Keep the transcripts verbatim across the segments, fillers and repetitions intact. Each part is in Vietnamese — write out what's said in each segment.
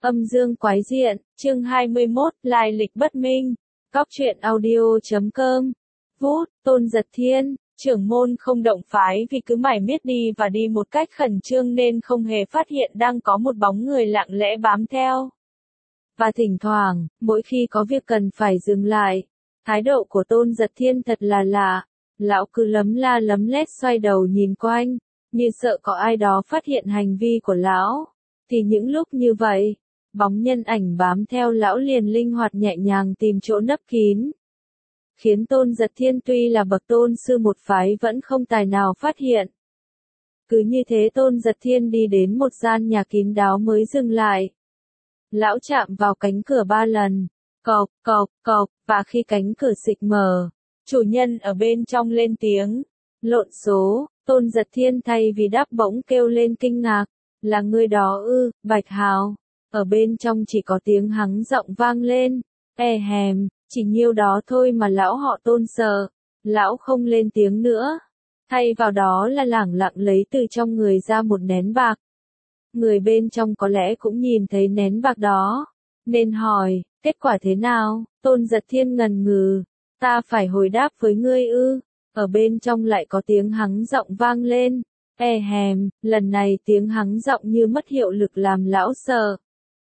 Âm dương quái diện, chương hai mươi mốt, lai lịch bất minh. Góc truyện audio chấm com. Vút, Tôn Giật Thiên, trưởng môn không động phái vì cứ mải miết đi và đi một cách khẩn trương nên không hề phát hiện đang có một bóng người lặng lẽ bám theo. Và thỉnh thoảng, mỗi khi có việc cần phải dừng lại, thái độ của Tôn Giật Thiên thật là lạ. Lão cứ lấm la lấm lét xoay đầu nhìn quanh, như sợ có ai đó phát hiện hành vi của lão. Thì những lúc như vậy, bóng nhân ảnh bám theo lão liền linh hoạt nhẹ nhàng tìm chỗ nấp kín. Khiến Tôn Giật Thiên tuy là bậc tôn sư một phái vẫn không tài nào phát hiện. Cứ như thế Tôn Giật Thiên đi đến một gian nhà kín đáo mới dừng lại. Lão chạm vào cánh cửa ba lần, cộc, cộc, cộc, và khi cánh cửa xịch mở, chủ nhân ở bên trong lên tiếng, lộn số. Tôn Giật Thiên thay vì đáp bỗng kêu lên kinh ngạc, là người đó ư, Bạch Hào. Ở bên trong chỉ có tiếng hắng giọng vang lên, e hèm, chỉ nhiêu đó thôi mà lão họ Tôn sợ. Lão không lên tiếng nữa, thay vào đó là lẳng lặng lấy từ trong người ra một nén bạc. Người bên trong có lẽ cũng nhìn thấy nén bạc đó, nên hỏi, kết quả thế nào? Tôn Giật Thiên ngần ngừ, ta phải hồi đáp với ngươi ư? Ở bên trong lại có tiếng hắng giọng vang lên, e hèm, lần này tiếng hắng giọng như mất hiệu lực làm lão sợ.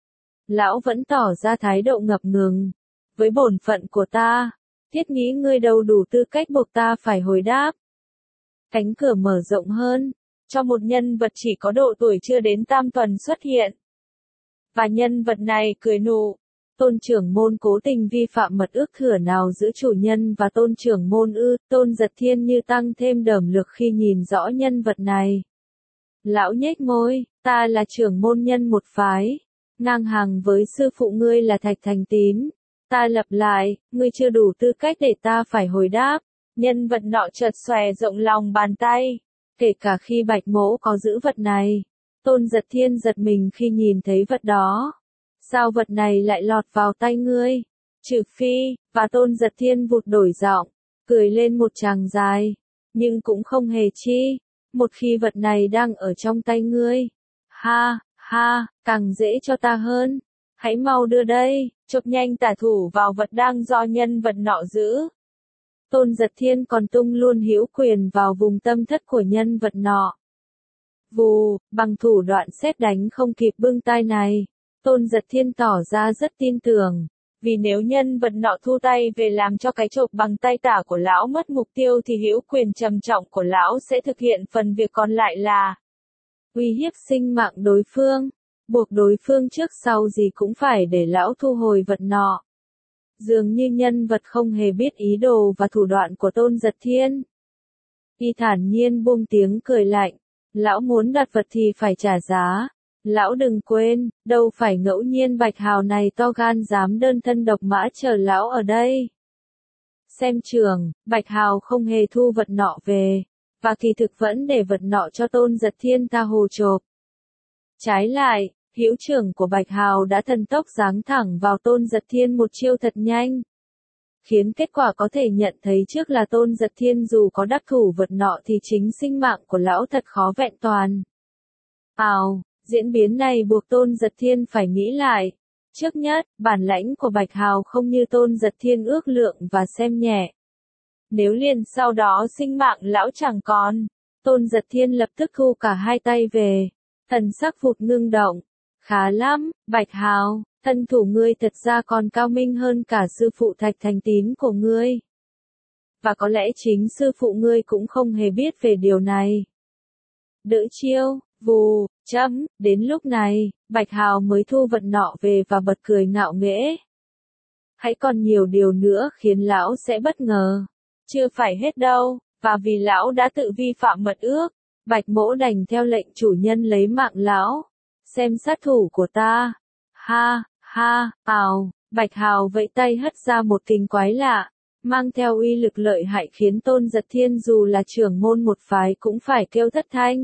Lão vẫn tỏ ra thái độ ngập ngừng, với bổn phận của ta, thiết nghĩ ngươi đâu đủ tư cách buộc ta phải hồi đáp. Cánh cửa mở rộng hơn, cho một nhân vật chỉ có độ tuổi chưa đến tam tuần xuất hiện. Và nhân vật này cười nụ. Tôn trưởng môn cố tình vi phạm mật ước thừa nào giữa chủ nhân và tôn trưởng môn ư? Tôn Giật Thiên như tăng thêm đởm lực khi nhìn rõ nhân vật này. Lão nhếch môi, ta là trưởng môn nhân một phái, ngang hàng với sư phụ ngươi là Thạch Thành Tín. Ta lặp lại, ngươi chưa đủ tư cách để ta phải hồi đáp. Nhân vật nọ chợt xòe rộng lòng bàn tay, kể cả khi Bạch Mỗ có giữ vật này. Tôn Giật Thiên giật mình khi nhìn thấy vật đó. Sao vật này lại lọt vào tay ngươi? Trừ phi, và Tôn Giật Thiên vụt đổi giọng, cười lên một tràng dài, nhưng cũng không hề chi, một khi vật này đang ở trong tay ngươi. Ha, ha, càng dễ cho ta hơn. Hãy mau đưa đây, chộp nhanh tả thủ vào vật đang do nhân vật nọ giữ. Tôn Giật Thiên còn tung luôn hữu quyền vào vùng tâm thất của nhân vật nọ. Vù, bằng thủ đoạn sét đánh không kịp bưng tay này. Tôn Giật Thiên tỏ ra rất tin tưởng, vì nếu nhân vật nọ thu tay về làm cho cái chộp bằng tay tả của lão mất mục tiêu thì hữu quyền trầm trọng của lão sẽ thực hiện phần việc còn lại là uy hiếp sinh mạng đối phương, buộc đối phương trước sau gì cũng phải để lão thu hồi vật nọ. Dường như nhân vật không hề biết ý đồ và thủ đoạn của Tôn Giật Thiên. Y thản nhiên buông tiếng cười lạnh, lão muốn đặt vật thì phải trả giá. Lão đừng quên, đâu phải ngẫu nhiên Bạch Hào này to gan dám đơn thân độc mã chờ lão ở đây. Xem trường, Bạch Hào không hề thu vật nọ về, và kỳ thực vẫn để vật nọ cho Tôn Giật Thiên ta hồ chộp. Trái lại, hữu trưởng của Bạch Hào đã thần tốc giáng thẳng vào Tôn Giật Thiên một chiêu thật nhanh. Khiến kết quả có thể nhận thấy trước là Tôn Giật Thiên dù có đắc thủ vật nọ thì chính sinh mạng của lão thật khó vẹn toàn. Ào! Diễn biến này buộc Tôn Giật Thiên phải nghĩ lại. Trước nhất, bản lãnh của Bạch Hào không như Tôn Giật Thiên ước lượng và xem nhẹ. Nếu liền sau đó sinh mạng lão chẳng còn, Tôn Giật Thiên lập tức thu cả hai tay về. Thần sắc vụt ngưng động. Khá lắm, Bạch Hào, thân thủ ngươi thật ra còn cao minh hơn cả sư phụ Thạch Thành Tín của ngươi. Và có lẽ chính sư phụ ngươi cũng không hề biết về điều này. Đỡ chiêu. Vù, chấm, đến lúc này, Bạch Hào mới thu vật nọ về và bật cười ngạo nghễ. Hãy còn nhiều điều nữa khiến lão sẽ bất ngờ. Chưa phải hết đâu, và vì lão đã tự vi phạm mật ước, Bạch Mỗ đành theo lệnh chủ nhân lấy mạng lão. Xem sát thủ của ta. Ha, ha, ào, Bạch Hào vẫy tay hất ra một kình quái lạ, mang theo uy lực lợi hại khiến Tôn Giật Thiên dù là trưởng môn một phái cũng phải kêu thất thanh.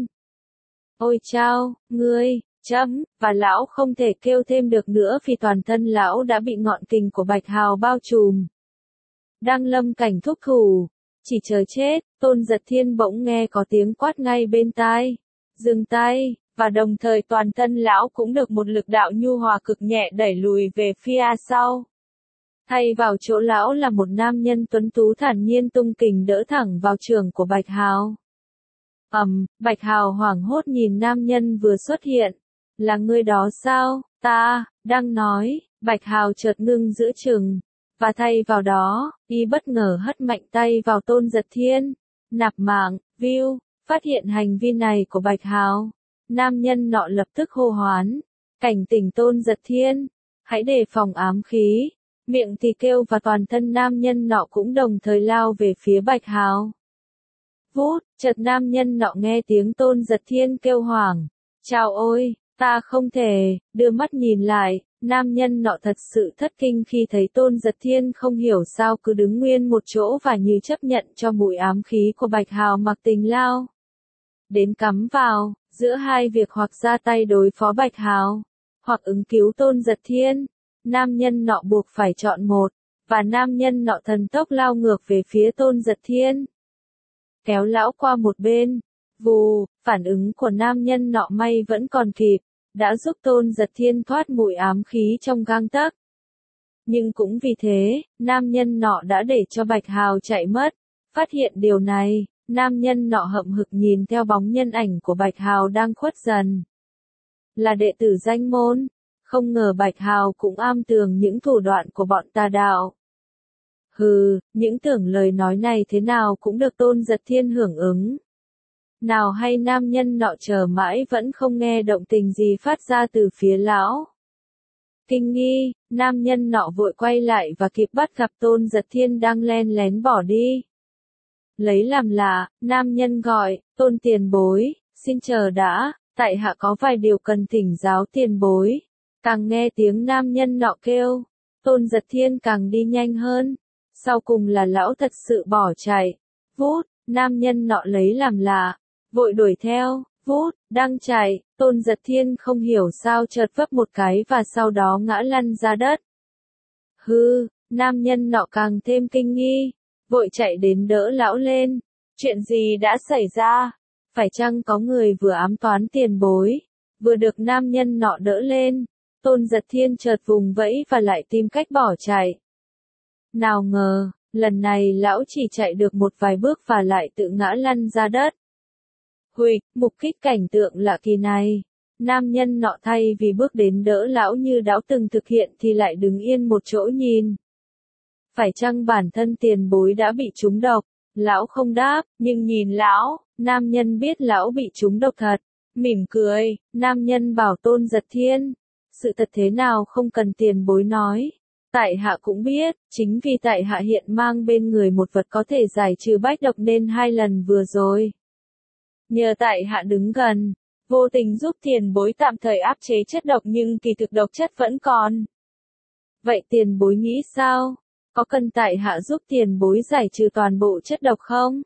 Ôi chao, ngươi, chấm, và lão không thể kêu thêm được nữa vì toàn thân lão đã bị ngọn kình của Bạch Hào bao trùm. Đang lâm cảnh thúc thủ, chỉ chờ chết, Tôn Giật Thiên bỗng nghe có tiếng quát ngay bên tai. Dừng tay, và đồng thời toàn thân lão cũng được một lực đạo nhu hòa cực nhẹ đẩy lùi về phía sau. Thay vào chỗ lão là một nam nhân tuấn tú thản nhiên tung kình đỡ thẳng vào chưởng của Bạch Hào. Ầm, um, Bạch Hào hoảng hốt nhìn nam nhân vừa xuất hiện. Là ngươi đó sao? Ta, đang nói, Bạch Hào chợt ngưng giữa chừng, và thay vào đó, y bất ngờ hất mạnh tay vào Tôn Giật Thiên. Nạp mạng, view, phát hiện hành vi này của Bạch Hào. Nam nhân nọ lập tức hô hoán. Cảnh tỉnh Tôn Giật Thiên, hãy đề phòng ám khí. Miệng thì kêu và toàn thân nam nhân nọ cũng đồng thời lao về phía Bạch Hào. Vút, chợt nam nhân nọ nghe tiếng Tôn Giật Thiên kêu hoảng. Chào ôi, ta không thể, đưa mắt nhìn lại, nam nhân nọ thật sự thất kinh khi thấy Tôn Giật Thiên không hiểu sao cứ đứng nguyên một chỗ và như chấp nhận cho mùi ám khí của Bạch Hào mặc tình lao. Đến cắm vào, giữa hai việc hoặc ra tay đối phó Bạch Hào, hoặc ứng cứu Tôn Giật Thiên, nam nhân nọ buộc phải chọn một, và nam nhân nọ thần tốc lao ngược về phía Tôn Giật Thiên. Kéo lão qua một bên, vù, phản ứng của nam nhân nọ may vẫn còn kịp, đã giúp Tôn Giật Thiên thoát mùi ám khí trong gang tấc. Nhưng cũng vì thế, nam nhân nọ đã để cho Bạch Hào chạy mất. Phát hiện điều này, nam nhân nọ hậm hực nhìn theo bóng nhân ảnh của Bạch Hào đang khuất dần. Là đệ tử danh môn, không ngờ Bạch Hào cũng am tường những thủ đoạn của bọn tà đạo. Hừ, những tưởng lời nói này thế nào cũng được Tôn Giật Thiên hưởng ứng. Nào hay nam nhân nọ chờ mãi vẫn không nghe động tình gì phát ra từ phía lão. Kinh nghi, nam nhân nọ vội quay lại và kịp bắt gặp Tôn Giật Thiên đang len lén bỏ đi. Lấy làm lạ, nam nhân gọi, Tôn tiền bối, xin chờ đã, tại hạ có vài điều cần thỉnh giáo tiền bối. Càng nghe tiếng nam nhân nọ kêu, Tôn Giật Thiên càng đi nhanh hơn. Sau cùng là lão thật sự bỏ chạy. Vút, nam nhân nọ lấy làm lạ, vội đuổi theo. Vút, đang chạy, Tôn Giật Thiên không hiểu sao chợt vấp một cái và sau đó ngã lăn ra đất. Hư, nam nhân nọ càng thêm kinh nghi, vội chạy đến đỡ lão lên. Chuyện gì đã xảy ra? Phải chăng có người vừa ám toán tiền bối? Vừa được nam nhân nọ đỡ lên, Tôn Giật Thiên chợt vùng vẫy và lại tìm cách bỏ chạy. Nào ngờ, lần này lão chỉ chạy được một vài bước và lại tự ngã lăn ra đất. Huỵch, mục kích cảnh tượng lạ kỳ này. Nam nhân nọ thay vì bước đến đỡ lão như đã từng thực hiện thì lại đứng yên một chỗ nhìn. Phải chăng bản thân tiền bối đã bị trúng độc? Lão không đáp, nhưng nhìn lão, nam nhân biết lão bị trúng độc thật. Mỉm cười, nam nhân bảo Tôn Giật Thiên. Sự thật thế nào không cần tiền bối nói. Tại hạ cũng biết, chính vì tại hạ hiện mang bên người một vật có thể giải trừ bách độc nên hai lần vừa rồi. Nhờ tại hạ đứng gần, vô tình giúp tiền bối tạm thời áp chế chất độc nhưng kỳ thực độc chất vẫn còn. Vậy tiền bối nghĩ sao? Có cần tại hạ giúp tiền bối giải trừ toàn bộ chất độc không?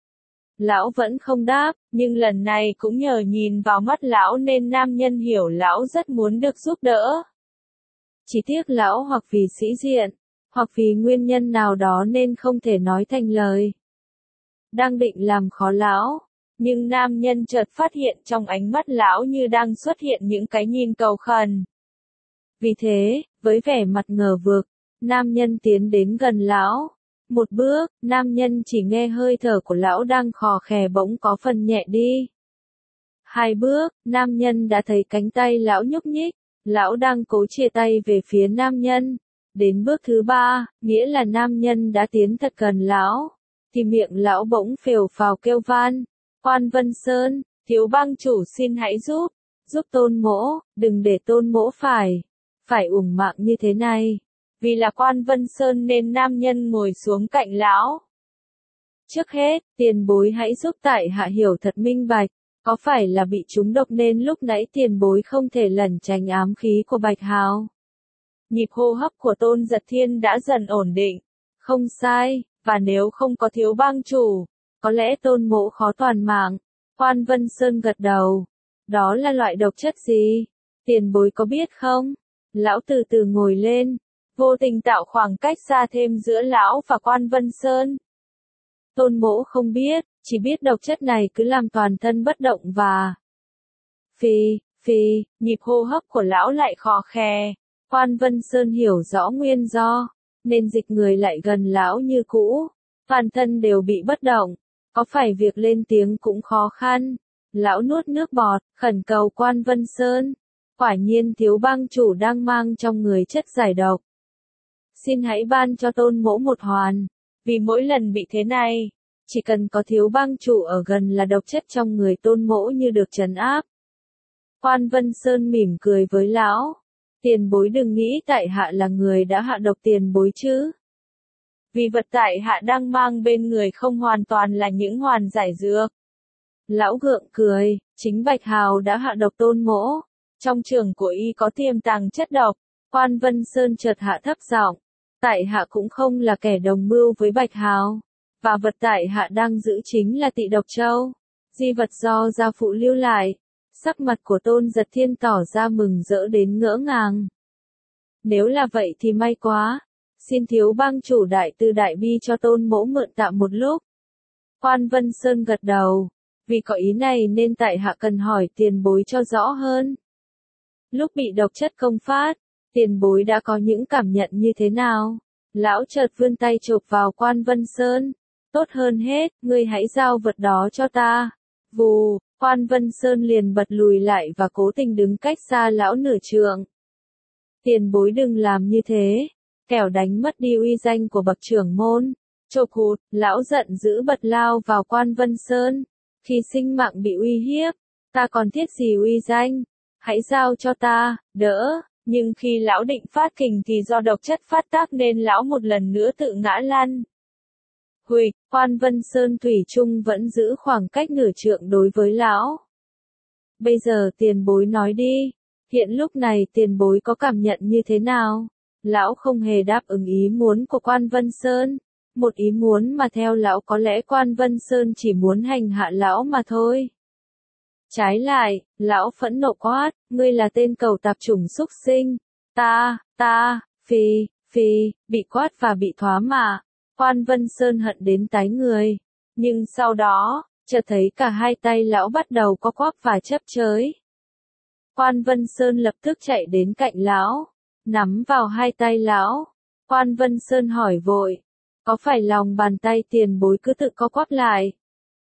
Lão vẫn không đáp, nhưng lần này cũng nhờ nhìn vào mắt lão nên nam nhân hiểu lão rất muốn được giúp đỡ. Chỉ tiếc lão hoặc vì sĩ diện, hoặc vì nguyên nhân nào đó nên không thể nói thành lời. Đang định làm khó lão, nhưng nam nhân chợt phát hiện trong ánh mắt lão như đang xuất hiện những cái nhìn cầu khẩn. Vì thế, với vẻ mặt ngờ vực, nam nhân tiến đến gần lão. Một bước, nam nhân chỉ nghe hơi thở của lão đang khò khè bỗng có phần nhẹ đi. Hai bước, nam nhân đã thấy cánh tay lão nhúc nhích. Lão đang cố chia tay về phía nam nhân. Đến bước thứ ba, nghĩa là nam nhân đã tiến thật gần lão. Thì miệng lão bỗng phều phào kêu van. Quan Vân Sơn, thiếu bang chủ xin hãy giúp. Giúp Tôn Mỗ, đừng để Tôn Mỗ phải. Phải uổng mạng như thế này. Vì là Quan Vân Sơn nên nam nhân ngồi xuống cạnh lão. Trước hết, tiền bối hãy giúp tại hạ hiểu thật minh bạch. Có phải là bị trúng độc nên lúc nãy tiền bối không thể lẩn tránh ám khí của Bạch Hào? Nhịp hô hấp của Tôn Giật Thiên đã dần ổn định. Không sai, và nếu không có thiếu bang chủ, có lẽ Tôn Mỗ khó toàn mạng. Quan Vân Sơn gật đầu. Đó là loại độc chất gì? Tiền bối có biết không? Lão từ từ ngồi lên, vô tình tạo khoảng cách xa thêm giữa lão và Quan Vân Sơn. Tôn Mỗ không biết, chỉ biết độc chất này cứ làm toàn thân bất động và Phì, phì, nhịp hô hấp của lão lại khò khè. Quan Vân Sơn hiểu rõ nguyên do, nên dịch người lại gần lão như cũ. Toàn thân đều bị bất động, có phải việc lên tiếng cũng khó khăn. Lão nuốt nước bọt, khẩn cầu Quan Vân Sơn. Quả nhiên thiếu bang chủ đang mang trong người chất giải độc. Xin hãy ban cho tôn mỗ một hoàn, vì mỗi lần bị thế này, chỉ cần có thiếu bang chủ ở gần là độc chất trong người tôn mỗ như được trấn áp. Quan Vân Sơn mỉm cười với lão. Tiền bối đừng nghĩ tại hạ là người đã hạ độc tiền bối chứ. Vì vật tại hạ đang mang bên người không hoàn toàn là những hoàn giải dược. Lão gượng cười, chính Bạch Hào đã hạ độc tôn mỗ. Trong trường của y có tiềm tàng chất độc. Quan Vân Sơn chợt hạ thấp giọng. Tại hạ cũng không là kẻ đồng mưu với Bạch Hào. Và vật tại hạ đang giữ chính là Tị Độc Châu. Di vật do gia phụ lưu lại. Sắc mặt của Tôn Giật Thiên tỏ ra mừng rỡ đến ngỡ ngàng. Nếu là vậy thì may quá. Xin thiếu bang chủ đại tư đại bi cho tôn mỗ mượn tạm một lúc. Quan Vân Sơn gật đầu. Vì có ý này nên tại hạ cần hỏi tiền bối cho rõ hơn. Lúc bị độc chất công phát, tiền bối đã có những cảm nhận như thế nào? Lão chợt vươn tay chộp vào Quan Vân Sơn. Tốt hơn hết, ngươi hãy giao vật đó cho ta. Vù, Quan Vân Sơn liền bật lùi lại và cố tình đứng cách xa lão nửa trượng. Tiền bối đừng làm như thế, kẻo đánh mất đi uy danh của bậc trưởng môn. Chộp hụt, lão giận dữ bật lao vào Quan Vân Sơn. Khi sinh mạng bị uy hiếp, ta còn thiết gì uy danh? Hãy giao cho ta, đỡ. Nhưng khi lão định phát kình thì do độc chất phát tác nên lão một lần nữa tự ngã lăn. Huỵch, Quan Vân Sơn thủy chung vẫn giữ khoảng cách nửa trượng đối với lão. Bây giờ tiền bối nói đi, hiện lúc này tiền bối có cảm nhận như thế nào? Lão không hề đáp ứng ý muốn của Quan Vân Sơn. Một ý muốn mà theo lão có lẽ Quan Vân Sơn chỉ muốn hành hạ lão mà thôi. Trái lại, lão phẫn nộ quát, ngươi là tên cẩu tạp chủng xúc sinh. Ta, ta, phì, phì, bị quát và bị thoá mạ. Quan Vân Sơn hận đến tái người. Nhưng sau đó, chợt thấy cả hai tay lão bắt đầu co quắp và chấp chới. Quan Vân Sơn lập tức chạy đến cạnh lão, nắm vào hai tay lão. Quan Vân Sơn hỏi vội, có phải lòng bàn tay tiền bối cứ tự co quắp lại?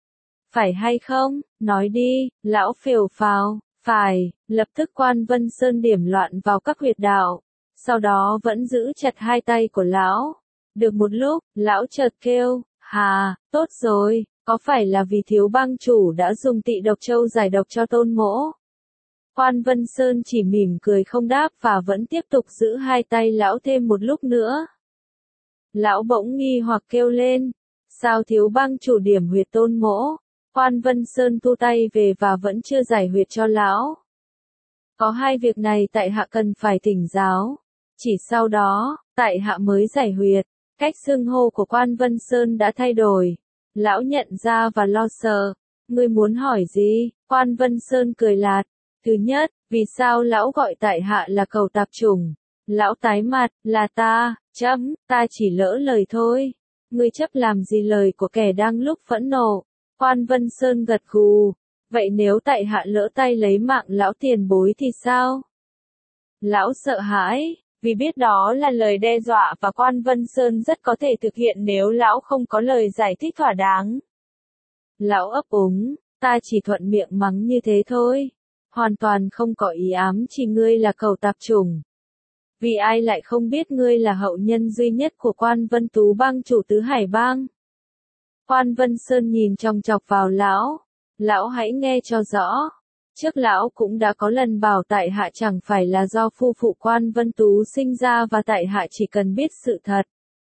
Phải hay không? Nói đi, lão phều phào, phải. Lập tức Quan Vân Sơn điểm loạn vào các huyệt đạo, sau đó vẫn giữ chặt hai tay của lão. Được một lúc, lão chợt kêu, hà, tốt rồi, có phải là vì thiếu bang chủ đã dùng Tị Độc Châu giải độc cho tôn mỗ? Quan Vân Sơn chỉ mỉm cười không đáp và vẫn tiếp tục giữ hai tay lão thêm một lúc nữa. Lão bỗng nghi hoặc kêu lên, sao thiếu bang chủ điểm huyệt tôn mỗ? Quan Vân Sơn thu tay về và vẫn chưa giải huyệt cho lão. Có hai việc này tại hạ cần phải thỉnh giáo. Chỉ sau đó, tại hạ mới giải huyệt. Cách xưng hô của Quan Vân Sơn đã thay đổi. Lão nhận ra và lo sợ. Ngươi muốn hỏi gì? Quan Vân Sơn cười lạt. Thứ nhất, vì sao lão gọi tại hạ là cẩu tạp chủng? Lão tái mặt, là ta, chấm, ta chỉ lỡ lời thôi. Ngươi chấp làm gì lời của kẻ đang lúc phẫn nộ? Quan Vân Sơn gật gù. Vậy nếu tại hạ lỡ tay lấy mạng lão tiền bối thì sao? Lão sợ hãi, vì biết đó là lời đe dọa và Quan Vân Sơn rất có thể thực hiện nếu lão không có lời giải thích thỏa đáng. Lão ấp úng, ta chỉ thuận miệng mắng như thế thôi. Hoàn toàn không có ý ám chỉ ngươi là cẩu tạp chủng. Vì ai lại không biết ngươi là hậu nhân duy nhất của Quan Vân Tú bang chủ Tứ Hải bang. Quan Vân Sơn nhìn chòng chọc vào lão. Lão hãy nghe cho rõ. Trước lão cũng đã có lần bảo tại hạ chẳng phải là do phu phụ Quan Vân Tú sinh ra và tại hạ chỉ cần biết sự thật.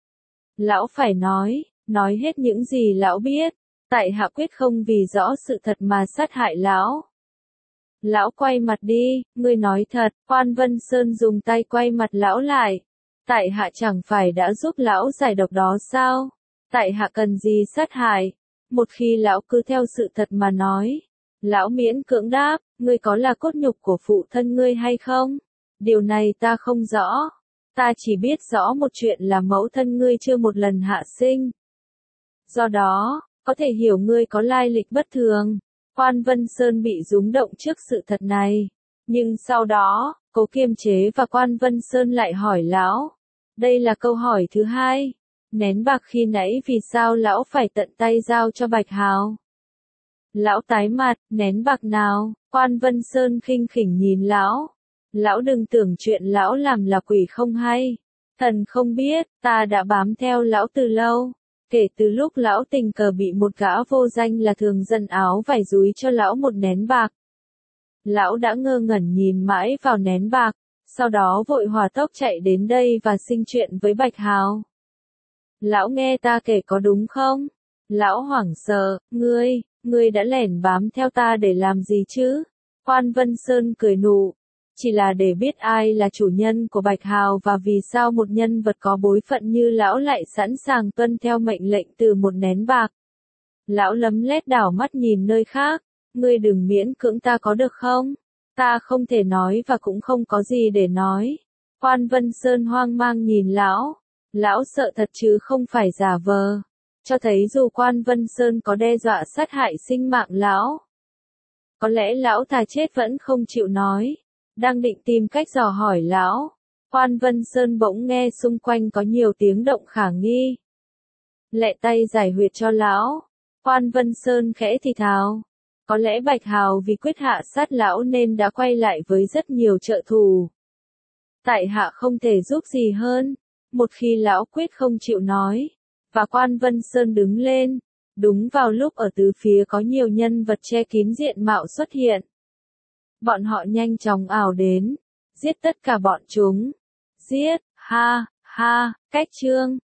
Lão phải nói, nói hết những gì lão biết. Tại hạ quyết không vì rõ sự thật mà sát hại lão. Lão quay mặt đi, ngươi nói thật. Quan Vân Sơn dùng tay quay mặt lão lại. Tại hạ chẳng phải đã giúp lão giải độc đó sao? Tại hạ cần gì sát hại? Một khi lão cứ theo sự thật mà nói. Lão miễn cưỡng đáp, ngươi có là cốt nhục của phụ thân ngươi hay không? Điều này ta không rõ. Ta chỉ biết rõ một chuyện là mẫu thân ngươi chưa một lần hạ sinh. Do đó, có thể hiểu ngươi có lai lịch bất thường. Quan Vân Sơn bị rúng động trước sự thật này. Nhưng sau đó, cố kiềm chế và Quan Vân Sơn lại hỏi lão. Đây là câu hỏi thứ hai. Nén bạc khi nãy vì sao lão phải tận tay giao cho Bạch Hào? Lão tái mặt, nén bạc nào? Quan Vân Sơn khinh khỉnh nhìn lão. Lão đừng tưởng chuyện lão làm là quỷ không hay. Thần không biết, ta đã bám theo lão từ lâu. Kể từ lúc lão tình cờ bị một gã vô danh là thường dân áo vải dúi cho lão một nén bạc. Lão đã ngơ ngẩn nhìn mãi vào nén bạc, sau đó vội hỏa tốc chạy đến đây và sinh chuyện với Bạch Hào. Lão nghe ta kể có đúng không? Lão hoảng sợ, ngươi, ngươi đã lẻn bám theo ta để làm gì chứ? Quan Vân Sơn cười nụ. Chỉ là để biết ai là chủ nhân của Bạch Hào và vì sao một nhân vật có bối phận như lão lại sẵn sàng tuân theo mệnh lệnh từ một nén bạc. Lão lấm lét đảo mắt nhìn nơi khác, ngươi đừng miễn cưỡng ta có được không? Ta không thể nói và cũng không có gì để nói. Quan Vân Sơn hoang mang nhìn lão, lão sợ thật chứ không phải giả vờ, cho thấy dù Quan Vân Sơn có đe dọa sát hại sinh mạng lão. Có lẽ lão thà chết vẫn không chịu nói. Đang định tìm cách dò hỏi lão, Quan Vân Sơn bỗng nghe xung quanh có nhiều tiếng động khả nghi. Lẹ tay giải huyệt cho lão. Quan Vân Sơn khẽ thì thào. Có lẽ Bạch Hào vì quyết hạ sát lão nên đã quay lại với rất nhiều trợ thù. Tại hạ không thể giúp gì hơn. Một khi lão quyết không chịu nói, và Quan Vân Sơn đứng lên, đúng vào lúc ở tứ phía có nhiều nhân vật che kín diện mạo xuất hiện. Bọn họ nhanh chóng ảo đến, giết tất cả bọn chúng. Giết, ha, ha, cách chương.